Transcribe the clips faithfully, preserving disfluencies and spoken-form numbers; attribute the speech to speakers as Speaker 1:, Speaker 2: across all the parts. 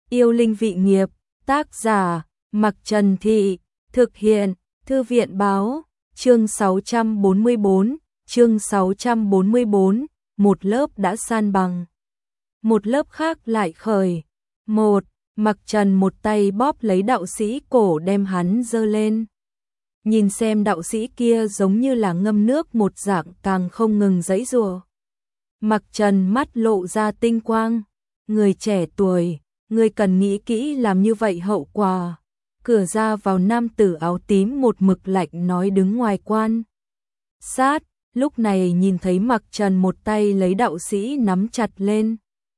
Speaker 1: Yêu linh vị nghiệp, tác giả, Mặc Trần Thị, thực hiện, Thư viện báo, chương sáu trăm bốn mươi bốn, chương sáu trăm bốn mươi bốn, một lớp đã san bằng. Một lớp khác lại khởi. Một, Mặc Trần một tay bóp lấy đạo sĩ cổ đem hắn giơ lên. Nhìn xem đạo sĩ kia giống như là ngâm nước một dạng càng không ngừng giãy giụa. Mặc Trần mắt lộ ra tinh quang. Người trẻ tuổi, người cần nghĩ kỹ làm như vậy hậu quả. Cửa ra vào nam tử áo tím một mực lạnh nói đứng ngoài quan sát, lúc này nhìn thấy Mặc Trần một tay lấy đạo sĩ nắm chặt lên.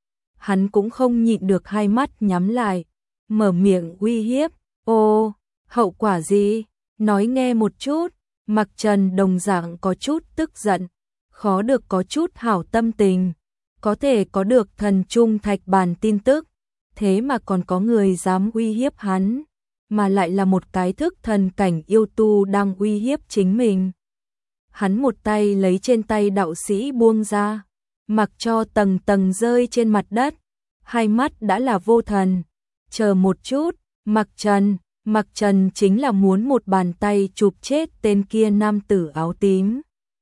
Speaker 1: Hắn cũng không nhịn được hai mắt nhắm lại, mở miệng uy hiếp, ô, hậu quả gì? Nói nghe một chút. Mặc Trần đồng dạng có chút tức giận, khó được có chút hảo tâm tình, có thể có được thần trung thạch bàn tin tức, thế mà còn có người dám uy hiếp hắn, mà lại là một cái thức thần cảnh yêu tu đang uy hiếp chính mình. Hắn một tay lấy trên tay đạo sĩ buông ra, mặc cho tầng tầng rơi trên mặt đất, hai mắt đã là vô thần. Chờ một chút, Mặc Trần, Mặc Trần chính là muốn một bàn tay chụp chết tên kia nam tử áo tím.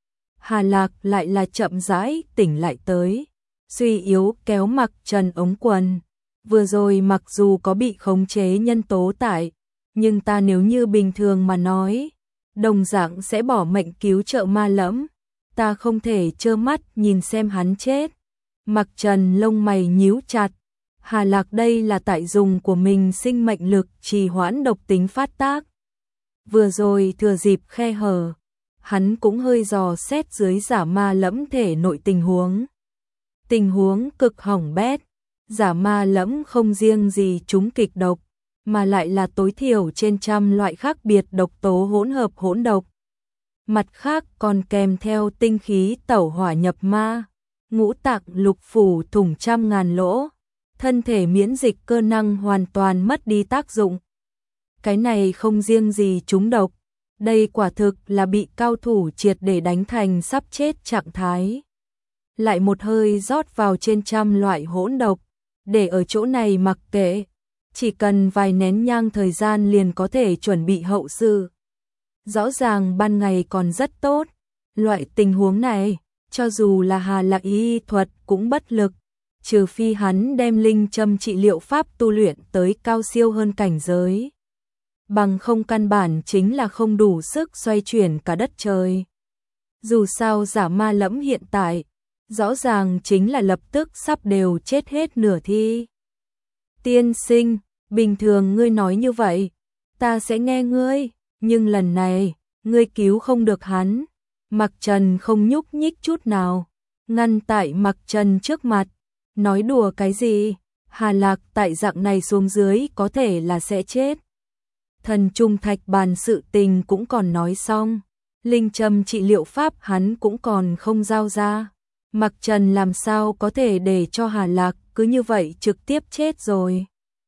Speaker 1: Hà Lạc lại là chậm rãi tỉnh lại tới, suy yếu kéo Mặc Trần ống quần. Vừa rồi mặc dù có bị khống chế nhân tố tại, nhưng ta nếu như bình thường mà nói, đồng dạng sẽ bỏ mệnh cứu trợ ma lẫm, ta không thể trơ mắt nhìn xem hắn chết. Mặc Trần lông mày nhíu chặt, Hà Lạc đây là tại dùng của mình sinh mệnh lực trì hoãn độc tính phát tác. Vừa rồi thừa dịp khe hở, hắn cũng hơi dò xét dưới giả ma lẫm thể nội tình huống. Tình huống cực hỏng bét, giả ma lẫm không riêng gì chúng kịch độc, mà lại là tối thiểu trên trăm loại khác biệt độc tố hỗn hợp hỗn độc. Mặt khác còn kèm theo tinh khí tẩu hỏa nhập ma, ngũ tạng lục phủ thủng trăm ngàn lỗ, thân thể miễn dịch cơ năng hoàn toàn mất đi tác dụng. Cái này không riêng gì chúng độc, đây quả thực là bị cao thủ triệt để đánh thành sắp chết trạng thái. Lại một hơi rót vào trên trăm loại hỗn độc, để ở chỗ này mặc kệ, chỉ cần vài nén nhang thời gian liền có thể chuẩn bị hậu sự. Rõ ràng ban ngày còn rất tốt, loại tình huống này, cho dù là Hà Lạc y thuật cũng bất lực, trừ phi hắn đem linh châm trị liệu pháp tu luyện tới cao siêu hơn cảnh giới. Bằng không căn bản chính là không đủ sức xoay chuyển cả đất trời. Dù sao giả ma lẫm hiện tại, rõ ràng chính là lập tức sắp đều chết hết nửa thi. Tiên sinh, bình thường ngươi nói như vậy, ta sẽ nghe ngươi, nhưng lần này, ngươi cứu không được hắn. Mặc Trần không nhúc nhích chút nào, ngăn tại Mặc Trần trước mặt, nói đùa cái gì, Hà Lạc tại dạng này xuống dưới có thể là sẽ chết. Thần trung thạch bàn sự tình cũng còn nói xong, linh châm trị liệu pháp hắn cũng còn không giao ra. Mặc Trần làm sao có thể để cho Hà Lạc cứ như vậy trực tiếp chết rồi.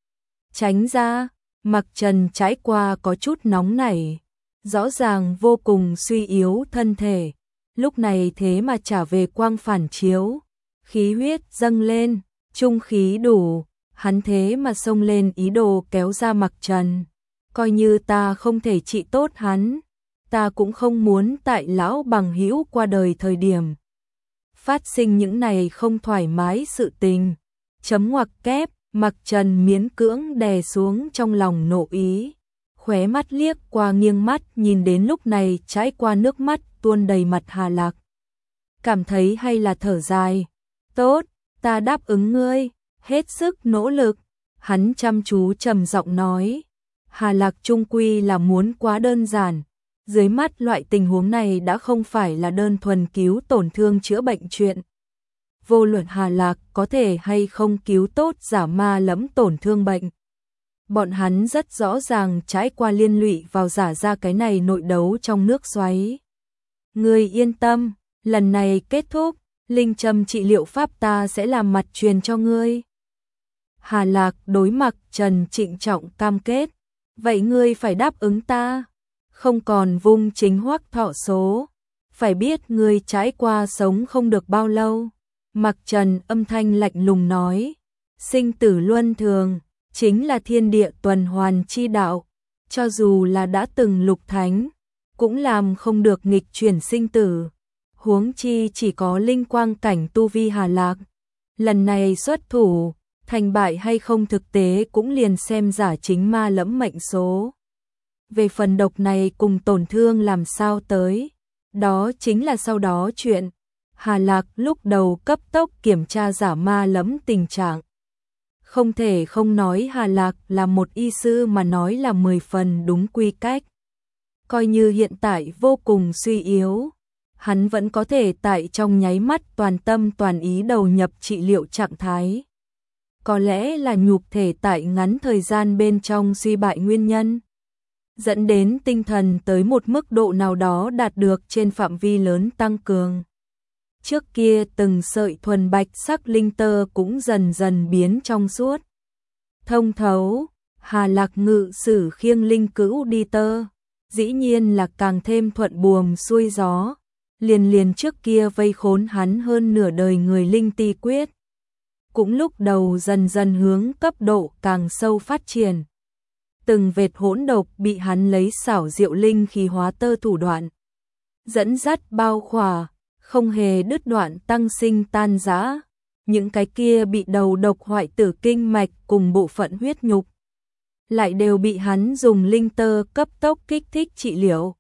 Speaker 1: Tránh ra, Mặc Trần trải qua có chút nóng nảy, rõ ràng vô cùng suy yếu thân thể, lúc này thế mà trả về quang phản chiếu, khí huyết dâng lên, trung khí đủ, hắn thế mà xông lên ý đồ kéo ra Mặc Trần. Coi như ta không thể trị tốt hắn, ta cũng không muốn tại lão bằng hữu qua đời thời điểm phát sinh những này không thoải mái sự tình. Chấm ngoặc kép, Mặc Trần miễn cưỡng đè xuống trong lòng nộ ý, khóe mắt liếc qua nghiêng mắt nhìn đến lúc này trải qua nước mắt tuôn đầy mặt Hà Lạc. Cảm thấy hay là thở dài, tốt, ta đáp ứng ngươi, hết sức nỗ lực. Hắn chăm chú trầm giọng nói, Hà Lạc trung quy là muốn quá đơn giản. Dưới mắt loại tình huống này đã không phải là đơn thuần cứu tổn thương chữa bệnh chuyện. Vô luận Hà Lạc có thể hay không cứu tốt giả ma lẫm tổn thương bệnh. Bọn hắn rất rõ ràng trải qua liên lụy vào giả ra cái này nội đấu trong nước xoáy. Ngươi yên tâm, lần này kết thúc, linh châm trị liệu pháp ta sẽ làm mặt truyền cho ngươi. Hà Lạc đối Mặc Trần trịnh trọng cam kết. Vậy ngươi phải đáp ứng ta, không còn vung chính hoắc thọ số, phải biết ngươi trải qua sống không được bao lâu. Mặc Trần âm thanh lạnh lùng nói, sinh tử luân thường, chính là thiên địa tuần hoàn chi đạo, cho dù là đã từng lục thánh, cũng làm không được nghịch chuyển sinh tử, huống chi chỉ có linh quang cảnh tu vi Hà Lạc. Lần này xuất thủ, thành bại hay không thực tế cũng liền xem giả chính ma lẫm mệnh số. Về phần độc này cùng tổn thương làm sao tới, đó chính là sau đó chuyện. Hà Lạc lúc đầu cấp tốc kiểm tra giả ma lẫm tình trạng. Không thể không nói Hà Lạc là một y sư mà nói là mười phần đúng quy cách. Coi như hiện tại vô cùng suy yếu, hắn vẫn có thể tại trong nháy mắt toàn tâm toàn ý đầu nhập trị liệu trạng thái. Có lẽ là nhục thể tại ngắn thời gian bên trong suy bại nguyên nhân, dẫn đến tinh thần tới một mức độ nào đó đạt được trên phạm vi lớn tăng cường. Trước kia từng sợi thuần bạch sắc linh tơ cũng dần dần biến trong suốt. Thông thấu, Hà Lạc ngự sử khiêng linh cữu đi tơ, dĩ nhiên là càng thêm thuận buồm xuôi gió, liền liền trước kia vây khốn hắn hơn nửa đời người linh ti quyết. Cũng lúc đầu dần dần hướng cấp độ càng sâu phát triển. Từng vệt hỗn độc bị hắn lấy xảo diệu linh khí hóa tơ thủ đoạn dẫn dắt bao khỏa, không hề đứt đoạn tăng sinh tan rã. Những cái kia bị đầu độc hoại tử kinh mạch cùng bộ phận huyết nhục lại đều bị hắn dùng linh tơ cấp tốc kích thích trị liệu.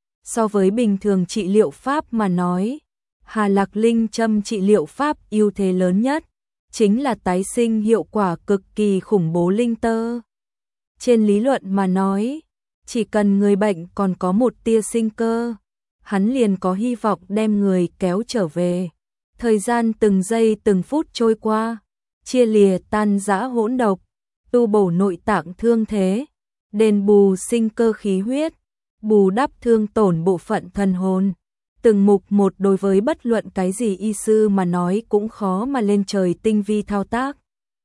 Speaker 1: So với bình thường trị liệu pháp mà nói, Hà Lạc linh châm trị liệu pháp ưu thế lớn nhất chính là tái sinh hiệu quả cực kỳ khủng bố linh tơ. Trên lý luận mà nói, chỉ cần người bệnh còn có một tia sinh cơ, hắn liền có hy vọng đem người kéo trở về. Thời gian từng giây từng phút trôi qua, chia lìa tan rã hỗn độc, tu bổ nội tạng thương thế, đền bù sinh cơ khí huyết, bù đắp thương tổn bộ phận thần hồn. Từng mục một đối với bất luận cái gì y sư mà nói cũng khó mà lên trời tinh vi thao tác.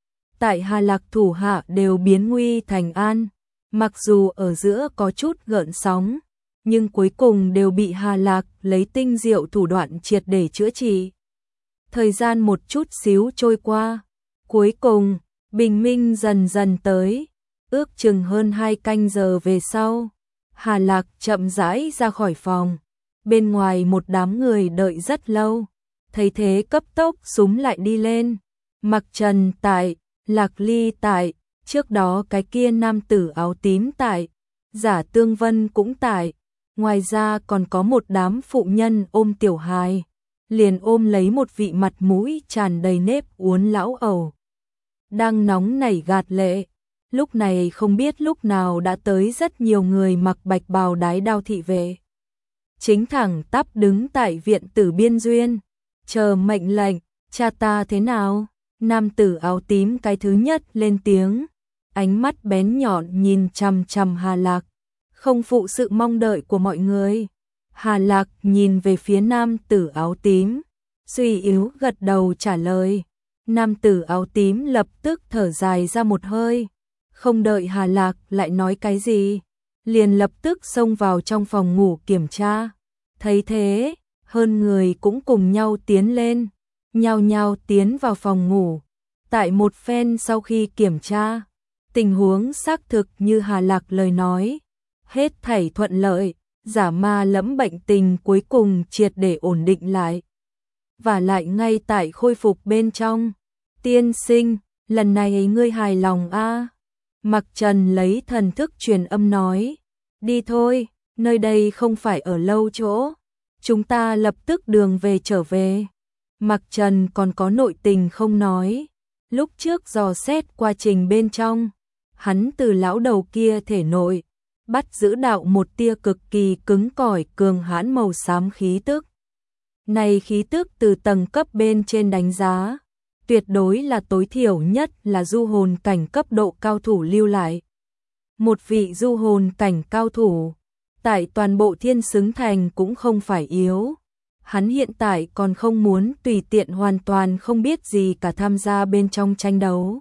Speaker 1: Tại Hà Lạc thủ hạ đều biến nguy thành an, mặc dù ở giữa có chút gợn sóng, nhưng cuối cùng đều bị Hà Lạc lấy tinh diệu thủ đoạn triệt để chữa trị. Thời gian một chút xíu trôi qua, cuối cùng, bình minh dần dần tới, ước chừng hơn hai canh giờ về sau, Hà Lạc chậm rãi ra khỏi phòng. Bên ngoài một đám người đợi rất lâu, thấy thế cấp tốc xúm lại đi lên. Mặc Trần tại, Lạc Ly tại, trước đó cái kia nam tử áo tím tại, Giả Tương Vân cũng tại, ngoài ra còn có một đám phụ nhân ôm tiểu hài, liền ôm lấy một vị mặt mũi tràn đầy nếp uốn lão ẩu. Đang nóng nảy gạt lệ, lúc này không biết lúc nào đã tới rất nhiều người mặc bạch bào đái đao thị vệ. Chính thẳng tắp đứng tại viện tử biên duyên, chờ mệnh lệnh. Cha ta thế nào? Nam tử áo tím cái thứ nhất lên tiếng, ánh mắt bén nhọn nhìn chằm chằm Hà Lạc, không phụ sự mong đợi của mọi người. Hà Lạc nhìn về phía nam tử áo tím, suy yếu gật đầu trả lời. Nam tử áo tím lập tức thở dài ra một hơi, không đợi Hà Lạc lại nói cái gì, liền lập tức xông vào trong phòng ngủ kiểm tra. Thấy thế, hơn người cũng cùng nhau tiến lên, nhao nhao tiến vào phòng ngủ. Tại một phen sau khi kiểm tra, tình huống xác thực như Hà Lạc lời nói, hết thảy thuận lợi, giả ma lẫm bệnh tình cuối cùng triệt để ổn định lại. Và lại ngay tại khôi phục bên trong. Tiên sinh, lần này ngươi hài lòng a? À? Mặc Trần lấy thần thức truyền âm nói, đi thôi, nơi đây không phải ở lâu chỗ, chúng ta lập tức đường về trở về. Mặc Trần còn có nội tình không nói, lúc trước dò xét quá trình bên trong, hắn từ lão đầu kia thể nội, bắt giữ đạo một tia cực kỳ cứng cỏi cường hãn màu xám khí tức. Này khí tức từ tầng cấp bên trên đánh giá, tuyệt đối là tối thiểu nhất là du hồn cảnh cấp độ cao thủ lưu lại. Một vị du hồn cảnh cao thủ, tại toàn bộ Thiên Xứng Thành cũng không phải yếu. Hắn hiện tại còn không muốn tùy tiện hoàn toàn không biết gì cả tham gia bên trong tranh đấu.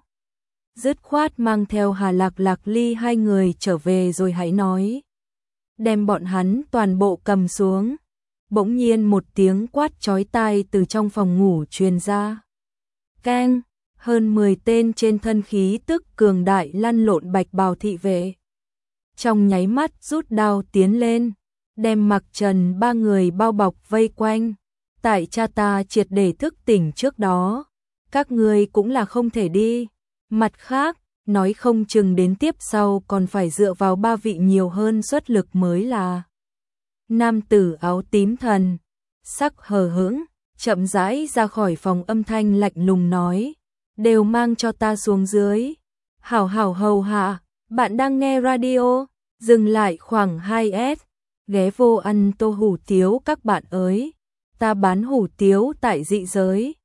Speaker 1: Dứt khoát mang theo Hà Lạc Lạc Ly hai người trở về rồi hãy nói. Đem bọn hắn toàn bộ cầm xuống. Bỗng nhiên một tiếng quát chói tai từ trong phòng ngủ truyền ra. Keng, hơn mười tên trên thân khí tức cường đại lăn lộn bạch bào thị vệ. Trong nháy mắt rút đao tiến lên, đem Mặc Trần ba người bao bọc vây quanh. Tại cha ta triệt để thức tỉnh trước đó, các ngươi cũng là không thể đi. Mặt khác, nói không chừng đến tiếp sau còn phải dựa vào ba vị nhiều hơn xuất lực mới là. Nam tử áo tím thần, sắc hờ hững, chậm rãi ra khỏi phòng, âm thanh lạnh lùng nói, đều mang cho ta xuống dưới. Hảo hảo hầu hạ, bạn đang nghe radio, dừng lại khoảng hai S, ghé vô ăn tô hủ tiếu các bạn ơi. Ta bán hủ tiếu tại dị giới,